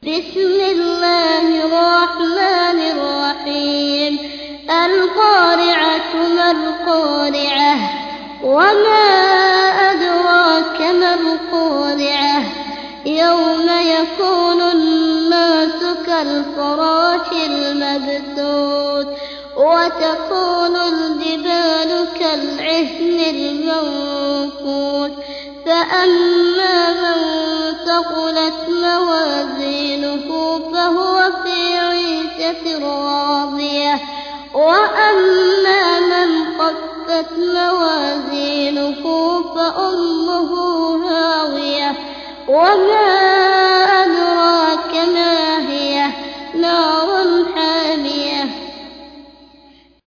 بسم الله الرحمن الرحيم القارعة ما القارعة وما أدراك ما القارعة يوم يكون الناس كالفراش المبثوث وتكون الجبال كالعهن المنفوش فأما من ثقلت موازينه فهو في عيشة راضية وأما من خفت موازينه فأمه هاوية وما أدراك ما